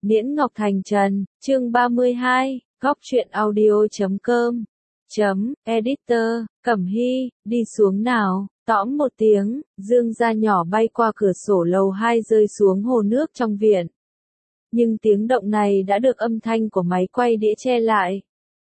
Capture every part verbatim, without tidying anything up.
Niễn Ngọc Thành Trần, chương ba mươi hai, góc truyện audio chấm com, chấm, editor, Cẩm Hy, đi xuống nào, tõm một tiếng, dương gia nhỏ bay qua cửa sổ lầu hai rơi xuống hồ nước trong viện. Nhưng tiếng động này đã được âm thanh của máy quay đĩa che lại.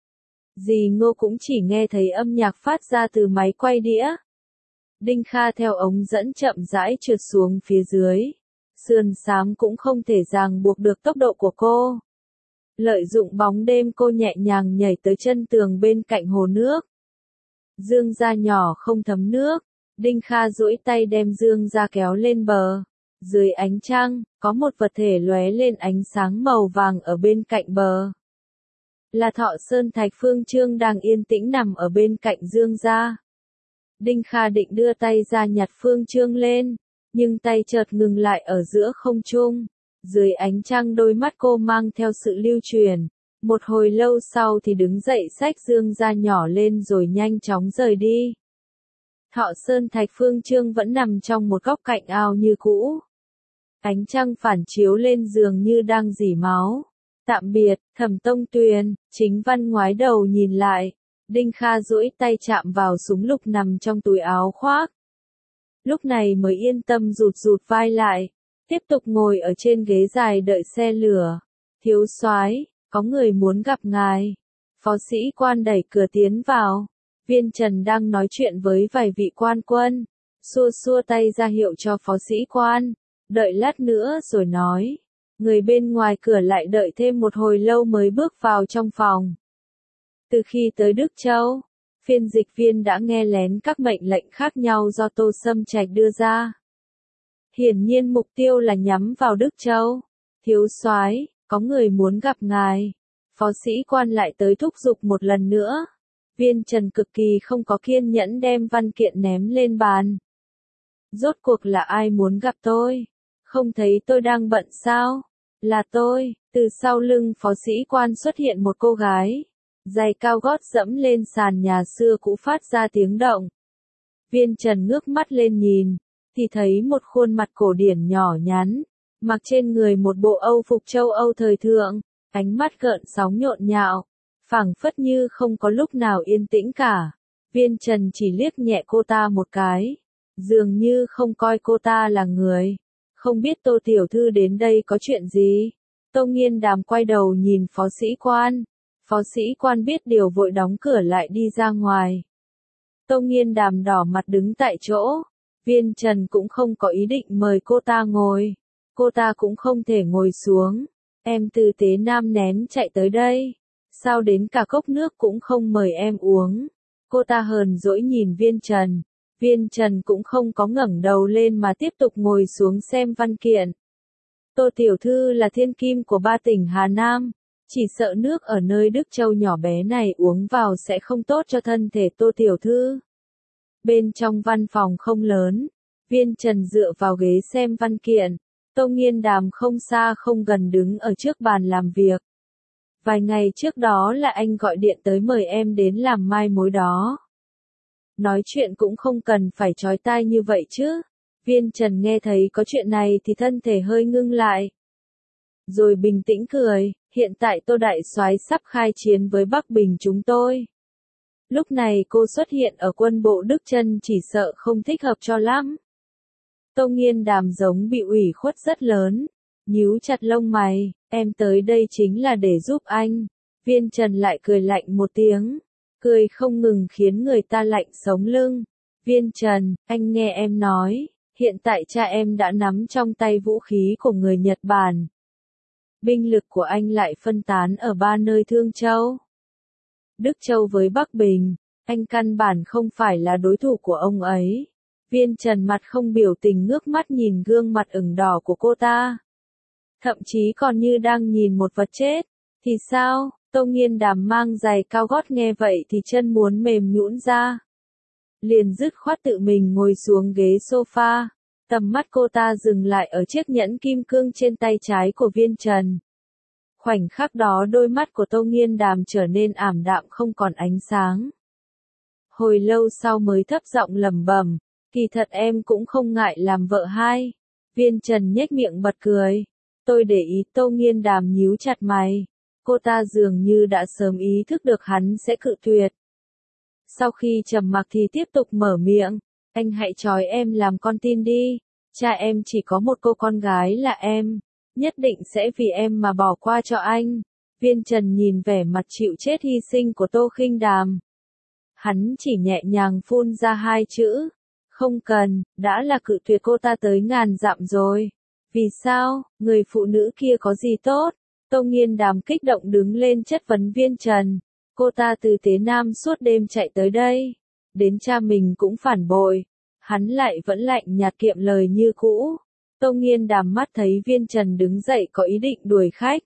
Dì Ngô cũng chỉ nghe thấy âm nhạc phát ra từ máy quay đĩa. Đinh Kha theo ống dẫn chậm rãi trượt xuống phía dưới. Sườn xám cũng không thể ràng buộc được tốc độ của cô. Lợi dụng bóng đêm cô nhẹ nhàng nhảy tới chân tường bên cạnh hồ nước. Dương gia nhỏ không thấm nước. Đinh Kha duỗi tay đem dương gia kéo lên bờ. Dưới ánh trăng, có một vật thể lóe lên ánh sáng màu vàng ở bên cạnh bờ. Là Thọ Sơn Thạch Phương Trương đang yên tĩnh nằm ở bên cạnh dương gia. Đinh Kha định đưa tay ra nhặt Phương Trương lên, nhưng tay chợt ngừng lại ở giữa không trung. Dưới ánh trăng đôi mắt cô mang theo sự lưu truyền. Một hồi lâu sau thì đứng dậy xách dương gia nhỏ lên rồi nhanh chóng rời đi. Thọ Sơn Thạch Phương Trương vẫn nằm trong một góc cạnh ao như cũ. Ánh trăng phản chiếu lên giường như đang rỉ máu. Tạm biệt, Thẩm Tông Tuyền. Chính Văn ngoái đầu nhìn lại. Đinh Kha duỗi tay chạm vào súng lục nằm trong túi áo khoác. Lúc này mới yên tâm rụt rụt vai lại. Tiếp tục ngồi ở trên ghế dài đợi xe lửa. Thiếu soái, có người muốn gặp ngài. Phó sĩ quan đẩy cửa tiến vào. Viên Trần đang nói chuyện với vài vị quan quân. Xua xua tay ra hiệu cho phó sĩ quan. Đợi lát nữa rồi nói. Người bên ngoài cửa lại đợi thêm một hồi lâu mới bước vào trong phòng. Từ khi tới Đức Châu, phiên dịch viên đã nghe lén các mệnh lệnh khác nhau do Tô Sâm Trạch đưa ra. Hiển nhiên mục tiêu là nhắm vào Đức Châu. Thiếu soái, có người muốn gặp ngài. Phó sĩ quan lại tới thúc giục một lần nữa. Viên Trần cực kỳ không có kiên nhẫn đem văn kiện ném lên bàn. Rốt cuộc là ai muốn gặp tôi? Không thấy tôi đang bận sao? Là tôi. Từ sau lưng phó sĩ quan xuất hiện một cô gái. Giày cao gót dẫm lên sàn nhà xưa cũ phát ra tiếng động. Viên Trần ngước mắt lên nhìn, thì thấy một khuôn mặt cổ điển nhỏ nhắn, mặc trên người một bộ Âu phục châu Âu thời thượng, ánh mắt gợn sóng nhộn nhạo, phảng phất như không có lúc nào yên tĩnh cả. Viên Trần chỉ liếc nhẹ cô ta một cái, dường như không coi cô ta là người. Không biết Tô tiểu thư đến đây có chuyện gì? Tô Nghiên Đàm quay đầu nhìn phó sĩ quan. Phó sĩ quan biết điều vội đóng cửa lại đi ra ngoài. Tô Nghiên Đàm đỏ mặt đứng tại chỗ. Viên Trần cũng không có ý định mời cô ta ngồi. Cô ta cũng không thể ngồi xuống. Em từ Tế Nam nén chạy tới đây. Sao đến cả cốc nước cũng không mời em uống? Cô ta hờn dỗi nhìn Viên Trần. Viên Trần cũng không có ngẩng đầu lên mà tiếp tục ngồi xuống xem văn kiện. Tô tiểu thư là thiên kim của ba tỉnh Hà Nam. Chỉ sợ nước ở nơi Đức Châu nhỏ bé này uống vào sẽ không tốt cho thân thể Tô tiểu thư. Bên trong văn phòng không lớn, Viên Trần dựa vào ghế xem văn kiện. Tô Nghiên Đàm không xa không gần đứng ở trước bàn làm việc. Vài ngày trước đó là anh gọi điện tới mời em đến làm mai mối đó. Nói chuyện cũng không cần phải chói tai như vậy chứ. Viên Trần nghe thấy có chuyện này thì thân thể hơi ngưng lại. Rồi bình tĩnh cười, hiện tại Tô đại soái sắp khai chiến với Bắc Bình chúng tôi. Lúc này cô xuất hiện ở quân bộ Đức Chân chỉ sợ không thích hợp cho lắm. Tô Nghiên Đàm giống bị ủy khuất rất lớn, nhíu chặt lông mày, em tới đây chính là để giúp anh. Viên Trần lại cười lạnh một tiếng, cười không ngừng khiến người ta lạnh sống lưng. Viên Trần, anh nghe em nói, hiện tại cha em đã nắm trong tay vũ khí của người Nhật Bản. Binh lực của anh lại phân tán ở ba nơi Thương Châu, Đức Châu với Bắc Bình, anh căn bản không phải là đối thủ của ông ấy. Viên Trần mặt không biểu tình ngước mắt nhìn gương mặt ửng đỏ của cô ta. Thậm chí còn như đang nhìn một vật chết. Thì sao? Tô Nghiên Đàm mang giày cao gót nghe vậy thì chân muốn mềm nhũn ra. Liền dứt khoát tự mình ngồi xuống ghế sofa. Tầm mắt cô ta dừng lại ở chiếc nhẫn kim cương trên tay trái của Viên Trần. Khoảnh khắc đó đôi mắt của Tô Nghiên Đàm trở nên ảm đạm không còn ánh sáng. Hồi lâu sau mới thấp giọng lẩm bẩm, kỳ thật em cũng không ngại làm vợ hai. Viên Trần nhếch miệng bật cười. Tôi để ý. Tô Nghiên Đàm nhíu chặt mày. Cô ta dường như đã sớm ý thức được hắn sẽ cự tuyệt. Sau khi trầm mặc thì tiếp tục mở miệng. Anh hãy trói em làm con tin đi. Cha em chỉ có một cô con gái là em. Nhất định sẽ vì em mà bỏ qua cho anh. Viên Trần nhìn vẻ mặt chịu chết hy sinh của Tô Khinh Đàm. Hắn chỉ nhẹ nhàng phun ra hai chữ. Không cần, đã là cự tuyệt cô ta tới ngàn dặm rồi. Vì sao, người phụ nữ kia có gì tốt? Tô Nghiên Đàm kích động đứng lên chất vấn Viên Trần. Cô ta từ Tế Nam suốt đêm chạy tới đây. Đến cha mình cũng phản bội. Hắn lại vẫn lạnh nhạt kiệm lời như cũ. Tô Nghiên Đàm mắt thấy Viên Trần đứng dậy có ý định đuổi khách.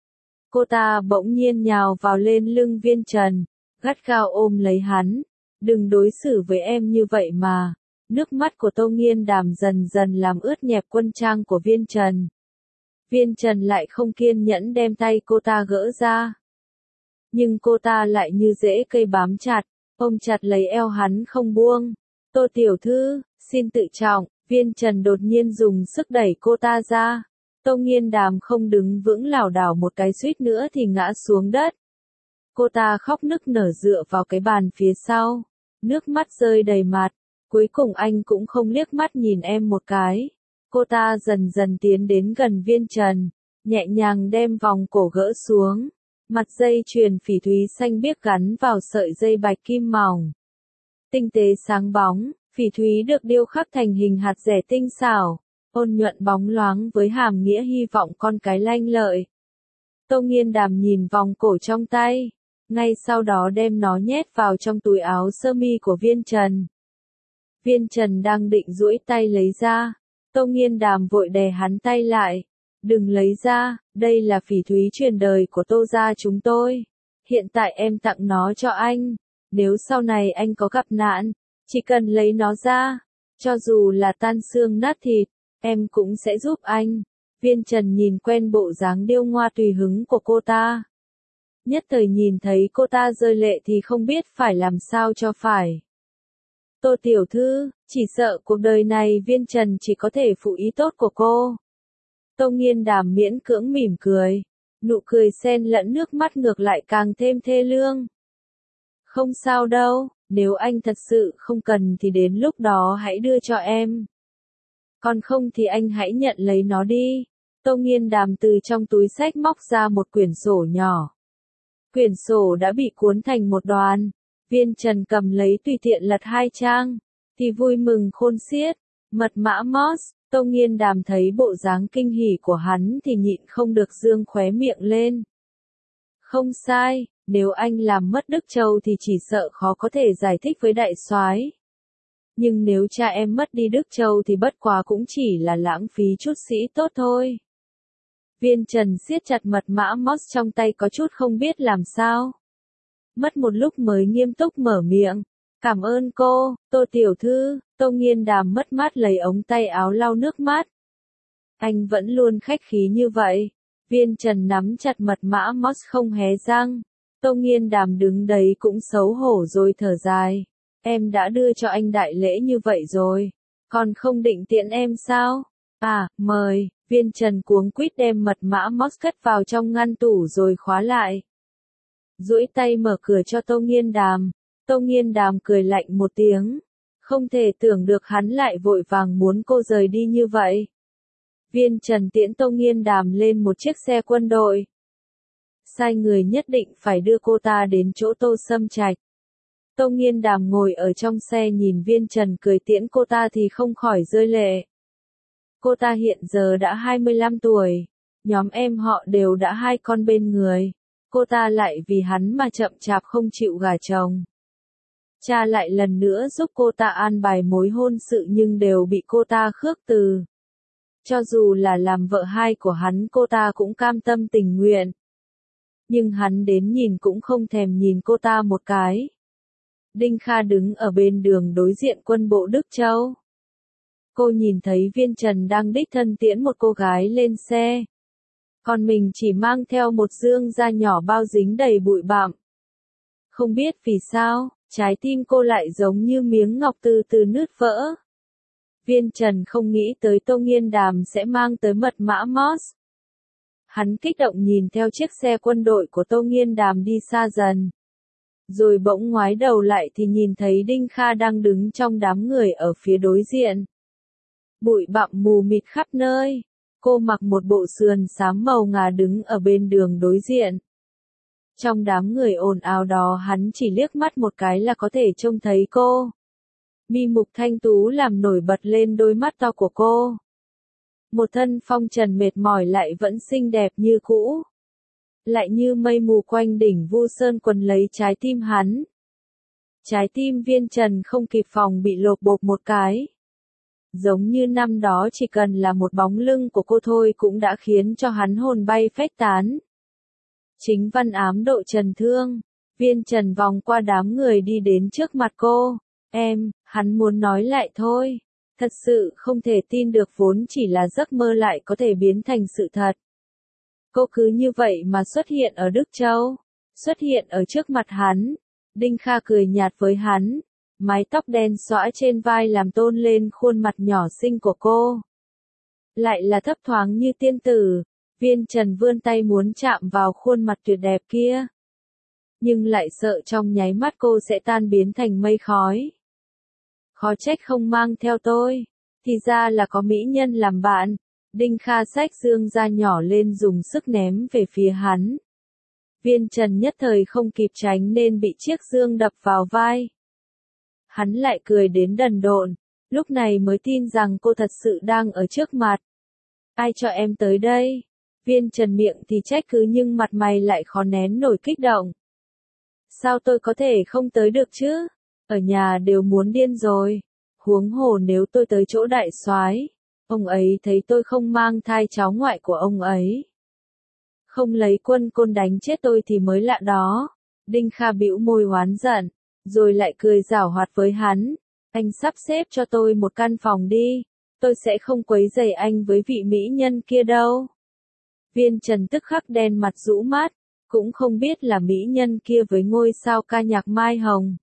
Cô ta bỗng nhiên nhào vào lên lưng Viên Trần, gắt gao ôm lấy hắn. Đừng đối xử với em như vậy mà. Nước mắt của Tô Nghiên Đàm dần dần làm ướt nhẹp quân trang của Viên Trần. Viên Trần lại không kiên nhẫn đem tay cô ta gỡ ra. Nhưng cô ta lại như rễ cây bám chặt, ôm chặt lấy eo hắn không buông. Tô tiểu thư, xin tự trọng. Viên Trần đột nhiên dùng sức đẩy cô ta ra. Tô Nghiên Đàm không đứng vững lảo đảo một cái suýt nữa thì ngã xuống đất. Cô ta khóc nức nở dựa vào cái bàn phía sau. Nước mắt rơi đầy mặt. Cuối cùng anh cũng không liếc mắt nhìn em một cái. Cô ta dần dần tiến đến gần Viên Trần. Nhẹ nhàng đem vòng cổ gỡ xuống. Mặt dây chuyền phỉ thúy xanh biếc gắn vào sợi dây bạch kim mỏng. Tinh tế sáng bóng, phỉ thúy được điêu khắc thành hình hạt rẻ tinh xảo, ôn nhuận bóng loáng với hàm nghĩa hy vọng con cái lanh lợi. Tô Nghiên Đàm nhìn vòng cổ trong tay, ngay sau đó đem nó nhét vào trong túi áo sơ mi của Viên Trần. Viên Trần đang định duỗi tay lấy ra, Tô Nghiên Đàm vội đè hắn tay lại. Đừng lấy ra, đây là phỉ thúy truyền đời của Tô gia chúng tôi. Hiện tại em tặng nó cho anh. Nếu sau này anh có gặp nạn, chỉ cần lấy nó ra, cho dù là tan xương nát thịt, em cũng sẽ giúp anh. Viên Trần nhìn quen bộ dáng điêu ngoa tùy hứng của cô ta. Nhất thời nhìn thấy cô ta rơi lệ thì không biết phải làm sao cho phải. Tô tiểu thư, chỉ sợ cuộc đời này Viên Trần chỉ có thể phụ ý tốt của cô. Tô Nghiên Đàm miễn cưỡng mỉm cười. Nụ cười xen lẫn nước mắt ngược lại càng thêm thê lương. Không sao đâu, nếu anh thật sự không cần thì đến lúc đó hãy đưa cho em. Còn không thì anh hãy nhận lấy nó đi. Tô Nghiên Đàm từ trong túi xách móc ra một quyển sổ nhỏ. Quyển sổ đã bị cuốn thành một đoàn. Viên Trần cầm lấy tùy tiện lật hai trang, thì vui mừng khôn xiết. Mật mã Morse. Tô Nghiên Đàm thấy bộ dáng kinh hỉ của hắn thì nhịn không được dương khóe miệng lên. Không sai, nếu anh làm mất Đức Châu thì chỉ sợ khó có thể giải thích với đại soái. Nhưng nếu cha em mất đi Đức Châu thì bất quá cũng chỉ là lãng phí chút sĩ tốt thôi. Viên Trần siết chặt mật mã Morse trong tay có chút không biết làm sao. Mất một lúc mới nghiêm túc mở miệng. Cảm ơn cô, Tô tiểu thư. Tô Nghiên Đàm mất mát lấy ống tay áo lau nước mắt. Anh vẫn luôn khách khí như vậy. Viên Trần nắm chặt mật mã Morse không hé răng. Tô Nghiên Đàm đứng đấy cũng xấu hổ rồi thở dài. Em đã đưa cho anh đại lễ như vậy rồi. Còn không định tiện em sao? À, mời. Viên Trần cuống quýt đem mật mã Morse cất vào trong ngăn tủ rồi khóa lại. Duỗi tay mở cửa cho Tô Nghiên Đàm. Tô Nghiên Đàm cười lạnh một tiếng. Không thể tưởng được hắn lại vội vàng muốn cô rời đi như vậy. Viên Trần tiễn Tô Nghiên Đàm lên một chiếc xe quân đội. Sai người nhất định phải đưa cô ta đến chỗ Tô Sâm Trạch. Tô Nghiên Đàm ngồi ở trong xe nhìn Viên Trần cười tiễn cô ta thì không khỏi rơi lệ. Cô ta hiện giờ đã hai mươi lăm tuổi. Nhóm em họ đều đã hai con bên người. Cô ta lại vì hắn mà chậm chạp không chịu gả chồng. Cha lại lần nữa giúp cô ta an bài mối hôn sự nhưng đều bị cô ta khước từ. Cho dù là làm vợ hai của hắn cô ta cũng cam tâm tình nguyện. Nhưng hắn đến nhìn cũng không thèm nhìn cô ta một cái. Đinh Kha đứng ở bên đường đối diện quân bộ Đức Châu. Cô nhìn thấy Viên Trần đang đích thân tiễn một cô gái lên xe. Còn mình chỉ mang theo một dương da nhỏ bao dính đầy bụi bặm. Không biết vì sao, trái tim cô lại giống như miếng ngọc từ từ nứt vỡ. Viên Trần không nghĩ tới Tô Nghiên Đàm sẽ mang tới mật mã Morse. Hắn kích động nhìn theo chiếc xe quân đội của Tô Nghiên Đàm đi xa dần. Rồi bỗng ngoái đầu lại thì nhìn thấy Đinh Kha đang đứng trong đám người ở phía đối diện. Bụi bặm mù mịt khắp nơi. Cô mặc một bộ sườn xám màu ngà đứng ở bên đường đối diện. Trong đám người ồn ào đó hắn chỉ liếc mắt một cái là có thể trông thấy cô. Mi mục thanh tú làm nổi bật lên đôi mắt to của cô. Một thân phong trần mệt mỏi lại vẫn xinh đẹp như cũ. Lại như mây mù quanh đỉnh Vu Sơn quấn lấy trái tim hắn. Trái tim Viên Trần không kịp phòng bị lột bột một cái. Giống như năm đó chỉ cần là một bóng lưng của cô thôi cũng đã khiến cho hắn hồn bay phách tán. Chính văn ám độ trần thương. Viên Trần vòng qua đám người đi đến trước mặt cô. Em, hắn muốn nói lại thôi. Thật sự không thể tin được vốn chỉ là giấc mơ lại có thể biến thành sự thật. Cô cứ như vậy mà xuất hiện ở Đức Châu. Xuất hiện ở trước mặt hắn. Đinh Kha cười nhạt với hắn. Mái tóc đen xõa trên vai làm tôn lên khuôn mặt nhỏ xinh của cô. Lại là thấp thoáng như tiên tử. Viên Trần vươn tay muốn chạm vào khuôn mặt tuyệt đẹp kia. Nhưng lại sợ trong nháy mắt cô sẽ tan biến thành mây khói. Khó trách không mang theo tôi. Thì ra là có mỹ nhân làm bạn. Đinh Kha xách dương ra nhỏ lên dùng sức ném về phía hắn. Viên Trần nhất thời không kịp tránh nên bị chiếc dương đập vào vai. Hắn lại cười đến đần độn, lúc này mới tin rằng cô thật sự đang ở trước mặt. Ai cho em tới đây? Viên Trần miệng thì trách cứ nhưng mặt mày lại khó nén nổi kích động. Sao tôi có thể không tới được chứ? Ở nhà đều muốn điên rồi. Huống hồ nếu tôi tới chỗ đại soái, ông ấy thấy tôi không mang thai cháu ngoại của ông ấy. Không lấy quân côn đánh chết tôi thì mới lạ đó. Đinh Kha bĩu môi oán giận, rồi lại cười giảo hoạt với hắn. Anh sắp xếp cho tôi một căn phòng đi. Tôi sẽ không quấy rầy anh với vị mỹ nhân kia đâu. Viên Trần tức khắc đen mặt rũ mắt. Cũng không biết là mỹ nhân kia với ngôi sao ca nhạc Mai Hồng.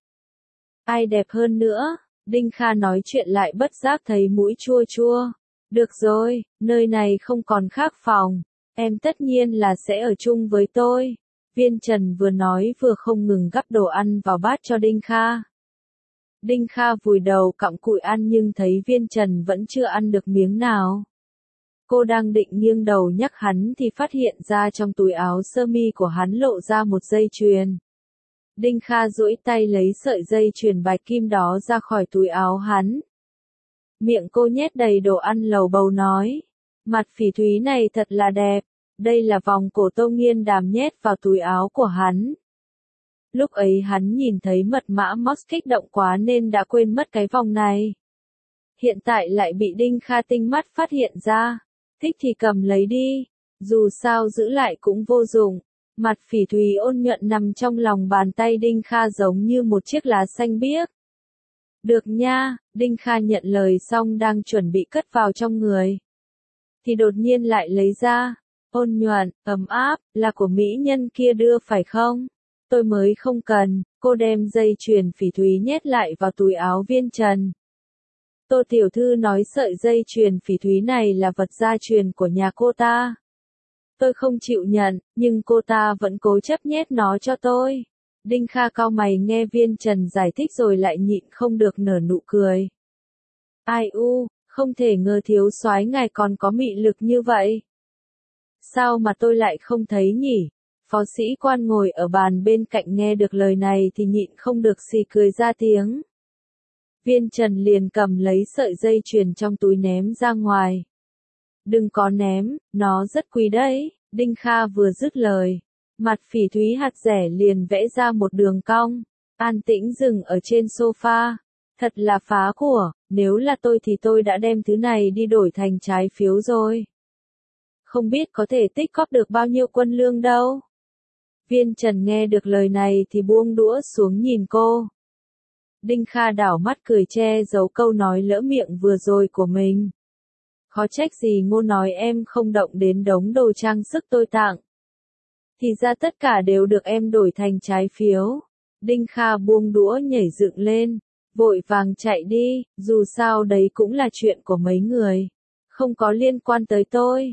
Ai đẹp hơn nữa? Đinh Kha nói chuyện lại bất giác thấy mũi chua chua. Được rồi, nơi này không còn khác phòng. Em tất nhiên là sẽ ở chung với tôi. Viên Trần vừa nói vừa không ngừng gắp đồ ăn vào bát cho Đinh Kha. Đinh Kha vùi đầu cặm cụi ăn nhưng thấy Viên Trần vẫn chưa ăn được miếng nào. Cô đang định nghiêng đầu nhắc hắn thì phát hiện ra trong túi áo sơ mi của hắn lộ ra một dây chuyền. Đinh Kha duỗi tay lấy sợi dây chuyền bạch kim đó ra khỏi túi áo hắn. Miệng cô nhét đầy đồ ăn lầu bầu nói. Mặt phỉ thúy này thật là đẹp. Đây là vòng cổ Tô Nghiên Đàm nhét vào túi áo của hắn. Lúc ấy hắn nhìn thấy mật mã Moss kích động quá nên đã quên mất cái vòng này. Hiện tại lại bị Đinh Kha tinh mắt phát hiện ra. Thích thì cầm lấy đi. Dù sao giữ lại cũng vô dụng. Mặt phỉ thúy ôn nhuận nằm trong lòng bàn tay Đinh Kha giống như một chiếc lá xanh biếc. Được nha, Đinh Kha nhận lời xong đang chuẩn bị cất vào trong người. Thì đột nhiên lại lấy ra. Ôn nhuận, ấm áp, là của mỹ nhân kia đưa phải không? Tôi mới không cần. Cô đem dây chuyền phỉ thúy nhét lại vào túi áo Viên Trần. Tô tiểu thư nói sợi dây chuyền phỉ thúy này là vật gia truyền của nhà cô ta. Tôi không chịu nhận, nhưng cô ta vẫn cố chấp nhét nó cho tôi. Đinh Kha cau mày nghe Viên Trần giải thích rồi lại nhịn không được nở nụ cười. Ai u, không thể ngờ thiếu soái ngài còn có mị lực như vậy. Sao mà tôi lại không thấy nhỉ? Phó sĩ quan ngồi ở bàn bên cạnh nghe được lời này thì nhịn không được xì cười ra tiếng. Viên Trần liền cầm lấy sợi dây chuyền trong túi ném ra ngoài. Đừng có ném, nó rất quý đấy. Đinh Kha vừa dứt lời. Mặt phỉ thúy hạt rẻ liền vẽ ra một đường cong. An tĩnh dừng ở trên sofa. Thật là phá của, nếu là tôi thì tôi đã đem thứ này đi đổi thành trái phiếu rồi. Không biết có thể tích góp được bao nhiêu quân lương đâu. Viên Trần nghe được lời này thì buông đũa xuống nhìn cô. Đinh Kha đảo mắt cười che giấu câu nói lỡ miệng vừa rồi của mình. Khó trách gì Ngô nói em không động đến đống đồ trang sức tôi tặng. Thì ra tất cả đều được em đổi thành trái phiếu. Đinh Kha buông đũa nhảy dựng lên, vội vàng chạy đi, dù sao đấy cũng là chuyện của mấy người. Không có liên quan tới tôi.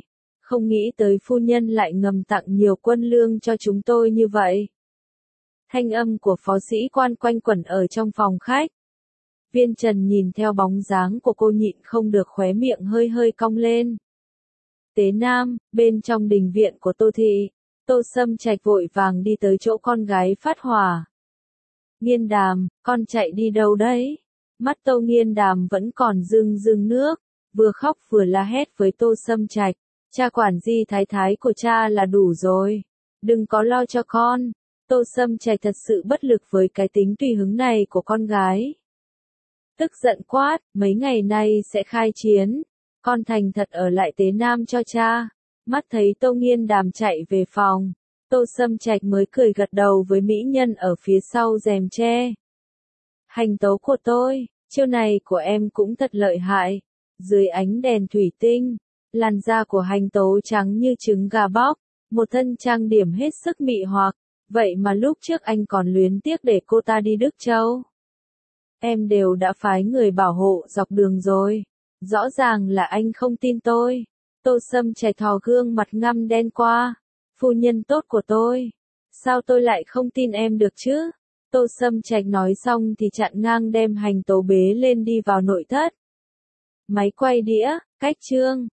Không nghĩ tới phu nhân lại ngầm tặng nhiều quân lương cho chúng tôi như vậy. Thanh âm của phó sĩ quan quanh quẩn ở trong phòng khách. Viên Trần nhìn theo bóng dáng của cô nhịn không được khóe miệng hơi hơi cong lên. Tế Nam, bên trong đình viện của Tô Thị, Tô Sâm Trạch vội vàng đi tới chỗ con gái phát hỏa. Nghiên Đàm, con chạy đi đâu đấy? Mắt Tô Nghiên Đàm vẫn còn rưng rưng nước, vừa khóc vừa la hét với Tô Sâm Trạch. Cha quản di thái thái của cha là đủ rồi. Đừng có lo cho con. Tô Sâm Trạch thật sự bất lực với cái tính tùy hứng này của con gái. Tức giận quát, mấy ngày nay sẽ khai chiến. Con thành thật ở lại Tế Nam cho cha. Mắt thấy Tô Nghiên Đàm chạy về phòng. Tô Sâm Trạch mới cười gật đầu với mỹ nhân ở phía sau rèm tre. Hành tấu của tôi, chiêu này của em cũng thật lợi hại. Dưới ánh đèn thủy tinh, làn da của hành tấu trắng như trứng gà bóc, một thân trang điểm hết sức mị hoặc. Vậy mà lúc trước anh còn luyến tiếc để cô ta đi Đức Châu. Em đều đã phái người bảo hộ dọc đường rồi. Rõ ràng là anh không tin tôi. Tô Sâm Trạch thò gương mặt ngăm đen qua. Phu nhân tốt của tôi. Sao tôi lại không tin em được chứ? Tô Sâm Trạch nói xong thì chặn ngang đem hành tấu bế lên đi vào nội thất. Máy quay đĩa, cách chương.